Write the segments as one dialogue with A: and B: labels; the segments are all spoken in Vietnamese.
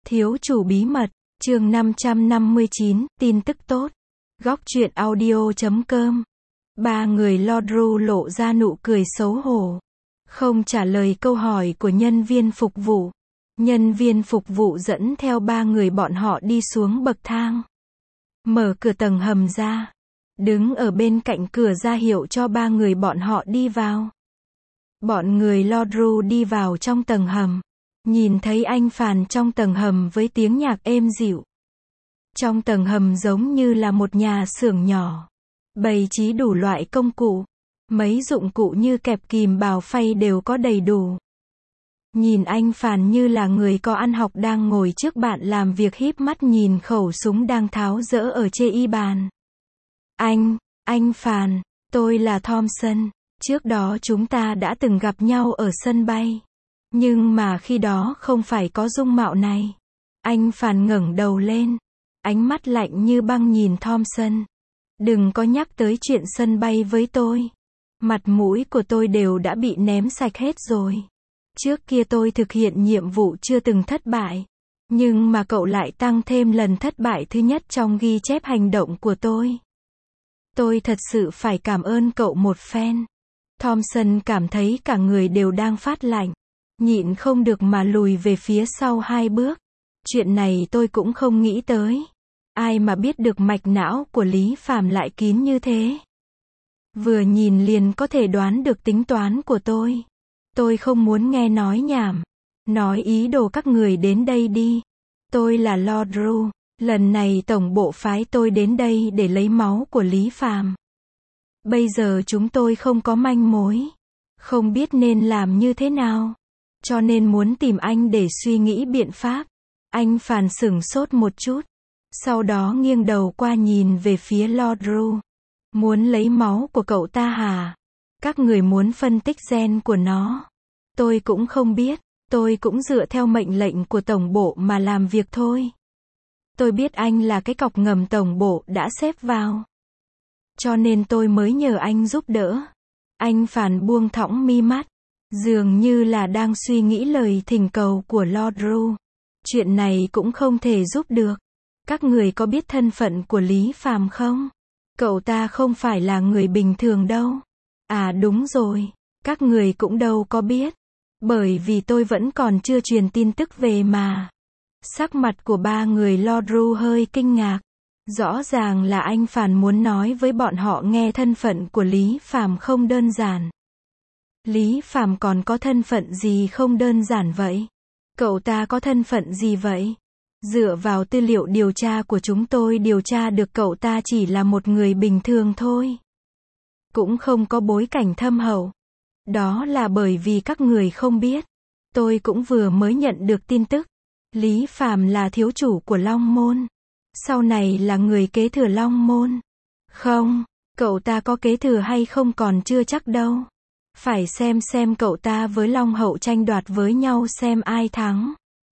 A: Thiếu chủ bí mật, chương 559, tin tức tốt. Góc truyện audio.com. Ba người Lodru lộ ra nụ cười xấu hổ. Không trả lời câu hỏi của nhân viên phục vụ. Nhân viên phục vụ dẫn theo ba người bọn họ đi xuống bậc thang. Mở cửa tầng hầm ra. Đứng ở bên cạnh cửa ra hiệu cho ba người bọn họ đi vào. Bọn người Lodru đi vào trong tầng hầm. Nhìn thấy anh Phàn trong tầng hầm với tiếng nhạc êm dịu. Trong tầng hầm giống như là một nhà xưởng nhỏ. Bày trí đủ loại công cụ. Mấy dụng cụ như kẹp kìm bào phay đều có đầy đủ. Nhìn anh Phàn như là người có ăn học đang ngồi trước bạn làm việc híp mắt nhìn khẩu súng đang tháo dỡ ở trên y bàn. Anh Phàn, tôi là Thompson. Trước đó chúng ta đã từng gặp nhau ở sân bay. Nhưng mà khi đó không phải có dung mạo này. Anh Phàn ngẩng đầu lên. Ánh mắt lạnh như băng nhìn Thompson. Đừng có nhắc tới chuyện sân bay với tôi. Mặt mũi của tôi đều đã bị ném sạch hết rồi. Trước kia tôi thực hiện nhiệm vụ chưa từng thất bại. Nhưng mà cậu lại tăng thêm lần thất bại thứ nhất trong ghi chép hành động của tôi. Tôi thật sự phải cảm ơn cậu một phen. Thompson cảm thấy cả người đều đang phát lạnh. Nhịn không được mà lùi về phía sau 2 bước. Chuyện này tôi cũng không nghĩ tới. Ai mà biết được mạch não của Lý Phàm lại kín như thế. Vừa nhìn liền có thể đoán được tính toán của tôi. Tôi không muốn nghe nói nhảm. Nói ý đồ các người đến đây đi. Tôi là Lodru. Lần này tổng bộ phái tôi đến đây để lấy máu của Lý Phàm. Bây giờ chúng tôi không có manh mối. Không biết nên làm như thế nào. Cho nên muốn tìm anh để suy nghĩ biện pháp. Anh Phàn sửng sốt một chút. Sau đó nghiêng đầu qua nhìn về phía Lodru. Muốn lấy máu của cậu ta hả? Các người muốn phân tích gen của nó. Tôi cũng không biết. Tôi cũng dựa theo mệnh lệnh của tổng bộ mà làm việc thôi. Tôi biết anh là cái cọc ngầm tổng bộ đã xếp vào. Cho nên tôi mới nhờ anh giúp đỡ. Anh Phàn buông thõng mi mắt. Dường như là đang suy nghĩ lời thỉnh cầu của Lodru. Chuyện này cũng không thể giúp được. Các người có biết thân phận của Lý Phàm không? Cậu ta không phải là người bình thường đâu. À đúng rồi. Các người cũng đâu có biết. Bởi vì tôi vẫn còn chưa truyền tin tức về mà. Sắc mặt của ba người Lodru hơi kinh ngạc. Rõ ràng là anh Phàn muốn nói với bọn họ nghe thân phận của Lý Phàm không đơn giản. Lý Phàm còn có thân phận gì không đơn giản vậy? Cậu ta có thân phận gì vậy? Dựa vào tư liệu điều tra của chúng tôi điều tra được cậu ta chỉ là một người bình thường thôi. Cũng không có bối cảnh thâm hậu. Đó là bởi vì các người không biết. Tôi cũng vừa mới nhận được tin tức. Lý Phàm là thiếu chủ của Long Môn. Sau này là người kế thừa Long Môn. Không, cậu ta có kế thừa hay không còn chưa chắc đâu. Phải xem cậu ta với Long Hậu tranh đoạt với nhau xem ai thắng.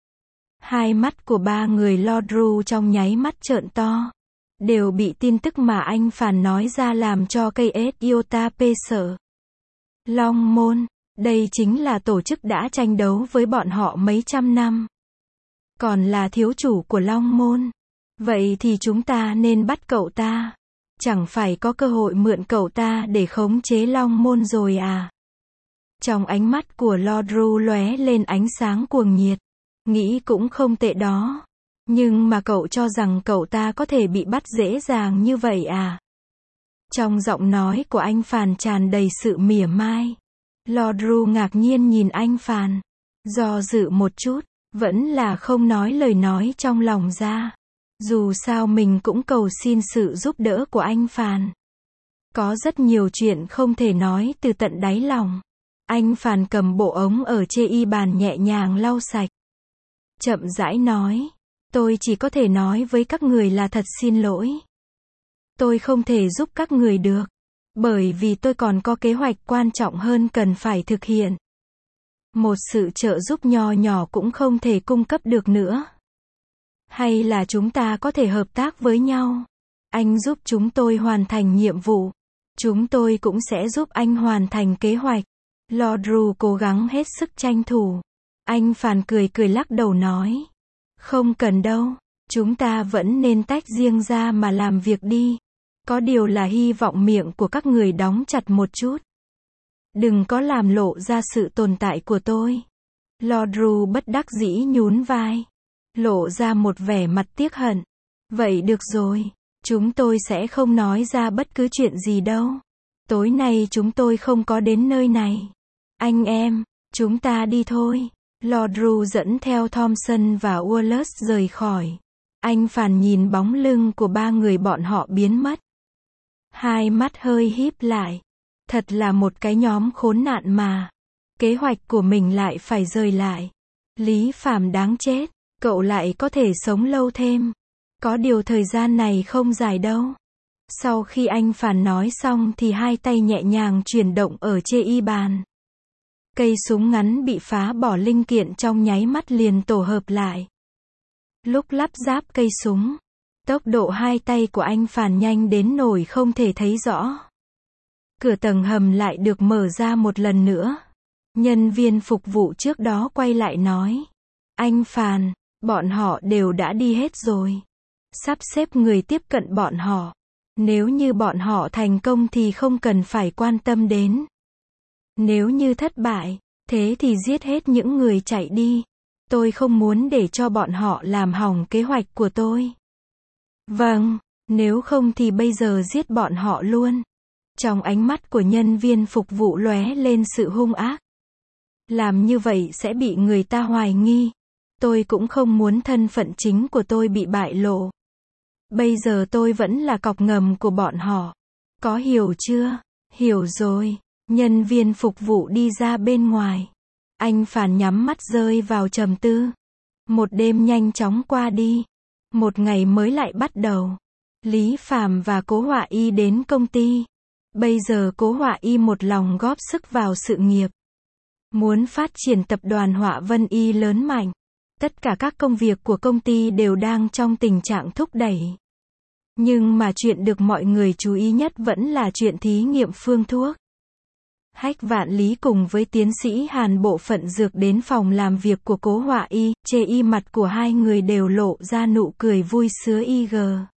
A: Hai mắt của ba người Lodru trong nháy mắt trợn to. Đều bị tin tức mà anh Phàn nói ra làm cho cây iota sợ. Long Môn, đây chính là tổ chức đã tranh đấu với bọn họ mấy trăm năm. Còn là thiếu chủ của Long Môn. Vậy thì chúng ta nên bắt cậu ta. Chẳng phải có cơ hội mượn cậu ta để khống chế Long Môn rồi à? Trong ánh mắt của Lodru lóe lên ánh sáng cuồng nhiệt. Nghĩ cũng không tệ đó. Nhưng mà cậu cho rằng cậu ta có thể bị bắt dễ dàng như vậy à? Trong giọng nói của anh Phàn tràn đầy sự mỉa mai. Lodru ngạc nhiên nhìn anh Phàn. Do dự một chút, vẫn là không nói lời nói trong lòng ra. Dù sao mình cũng cầu xin sự giúp đỡ của anh Phàn. Có rất nhiều chuyện không thể nói từ tận đáy lòng. Anh Phàn cầm bộ ống ở trên y bàn nhẹ nhàng lau sạch. Chậm rãi nói. Tôi chỉ có thể nói với các người là thật xin lỗi. Tôi không thể giúp các người được. Bởi vì tôi còn có kế hoạch quan trọng hơn cần phải thực hiện. Một sự trợ giúp nho nhỏ cũng không thể cung cấp được nữa. Hay là chúng ta có thể hợp tác với nhau. Anh giúp chúng tôi hoàn thành nhiệm vụ. Chúng tôi cũng sẽ giúp anh hoàn thành kế hoạch. Lodru cố gắng hết sức tranh thủ. Anh Phàn cười lắc đầu nói. Không cần đâu. Chúng ta vẫn nên tách riêng ra mà làm việc đi. Có điều là hy vọng miệng của các người đóng chặt một chút. Đừng có làm lộ ra sự tồn tại của tôi. Lord Ru bất đắc dĩ nhún vai. Lộ ra một vẻ mặt tiếc hận. Vậy được rồi. Chúng tôi sẽ không nói ra bất cứ chuyện gì đâu. Tối nay chúng tôi không có đến nơi này. Anh em, chúng ta đi thôi. Lord Ru dẫn theo Thompson và Wallace rời khỏi. Anh Phàn nhìn bóng lưng của ba người bọn họ biến mất. Hai mắt hơi híp lại. Thật là một cái nhóm khốn nạn mà. Kế hoạch của mình lại phải rời lại. Lý Phàm đáng chết. Cậu lại có thể sống lâu thêm. Có điều thời gian này không dài đâu. Sau khi anh Phàn nói xong thì hai tay nhẹ nhàng chuyển động ở trên y bàn. Cây súng ngắn bị phá bỏ linh kiện trong nháy mắt liền tổ hợp lại. Lúc lắp ráp cây súng, tốc độ hai tay của anh Phàn nhanh đến nỗi không thể thấy rõ. Cửa tầng hầm lại được mở ra một lần nữa. Nhân viên phục vụ trước đó quay lại nói. Anh Phàn, bọn họ đều đã đi hết rồi. Sắp xếp người tiếp cận bọn họ. Nếu như bọn họ thành công thì không cần phải quan tâm đến. Nếu như thất bại, thế thì giết hết những người chạy đi. Tôi không muốn để cho bọn họ làm hỏng kế hoạch của tôi. Vâng, nếu không thì bây giờ giết bọn họ luôn. Trong ánh mắt của nhân viên phục vụ lóe lên sự hung ác. Làm như vậy sẽ bị người ta hoài nghi. Tôi cũng không muốn thân phận chính của tôi bị bại lộ. Bây giờ tôi vẫn là cọc ngầm của bọn họ. Có hiểu chưa? Hiểu rồi. Nhân viên phục vụ đi ra bên ngoài. Anh Phàn nhắm mắt rơi vào trầm tư. Một đêm nhanh chóng qua đi. Một ngày mới lại bắt đầu. Lý Phàm và Cố Họa Y đến công ty. Bây giờ Cố Họa Y một lòng góp sức vào sự nghiệp. Muốn phát triển tập đoàn Họa Vân Y lớn mạnh. Tất cả các công việc của công ty đều đang trong tình trạng thúc đẩy. Nhưng mà chuyện được mọi người chú ý nhất vẫn là chuyện thí nghiệm phương thuốc. Hách Vạn Lý cùng với tiến sĩ Hàn bộ phận dược đến phòng làm việc của Cố Họa Y, trên y mặt của hai người đều lộ ra nụ cười vui sướng IG.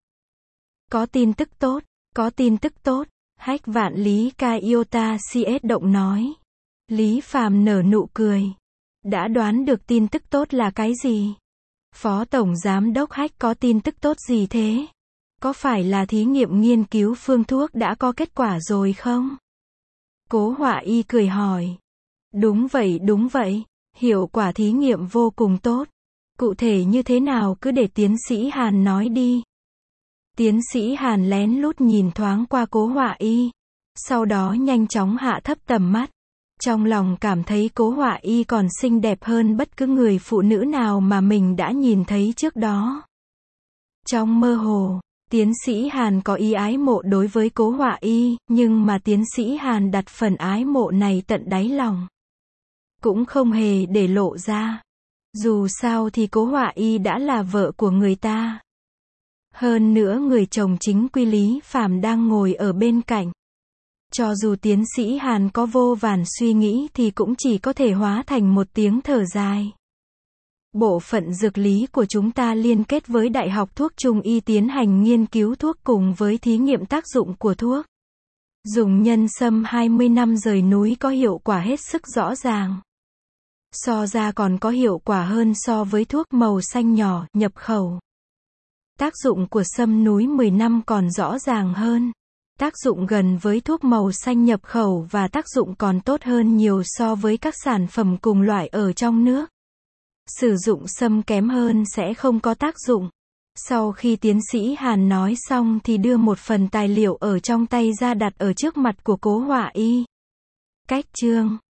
A: Có tin tức tốt, có tin tức tốt, Hách Vạn Lý Kaiota CS động nói. Lý Phàm nở nụ cười. Đã đoán được tin tức tốt là cái gì? Phó Tổng Giám đốc Hách có tin tức tốt gì thế? Có phải là thí nghiệm nghiên cứu phương thuốc đã có kết quả rồi không? Cố Họa Y cười hỏi. Đúng vậy, hiệu quả thí nghiệm vô cùng tốt. Cụ thể như thế nào cứ để tiến sĩ Hàn nói đi. Tiến sĩ Hàn lén lút nhìn thoáng qua Cố Họa Y. Sau đó nhanh chóng hạ thấp tầm mắt. Trong lòng cảm thấy Cố Họa Y còn xinh đẹp hơn bất cứ người phụ nữ nào mà mình đã nhìn thấy trước đó. Trong mơ hồ, tiến sĩ Hàn có ý ái mộ đối với Cố Họa Y, nhưng mà tiến sĩ Hàn đặt phần ái mộ này tận đáy lòng. Cũng không hề để lộ ra. Dù sao thì Cố Họa Y đã là vợ của người ta. Hơn nữa người chồng chính quy Lý Phàm đang ngồi ở bên cạnh. Cho dù tiến sĩ Hàn có vô vàn suy nghĩ thì cũng chỉ có thể hóa thành một tiếng thở dài. Bộ phận dược lý của chúng ta liên kết với Đại học Thuốc Trung y tiến hành nghiên cứu thuốc cùng với thí nghiệm tác dụng của thuốc. Dùng nhân sâm 20 năm rời núi có hiệu quả hết sức rõ ràng. So ra còn có hiệu quả hơn so với thuốc màu xanh nhỏ nhập khẩu. Tác dụng của sâm núi 10 năm còn rõ ràng hơn. Tác dụng gần với thuốc màu xanh nhập khẩu và tác dụng còn tốt hơn nhiều so với các sản phẩm cùng loại ở trong nước. Sử dụng sâm kém hơn sẽ không có tác dụng. Sau khi tiến sĩ Hàn nói xong thì đưa một phần tài liệu ở trong tay ra đặt ở trước mặt của Cố Họa Y. Cách chương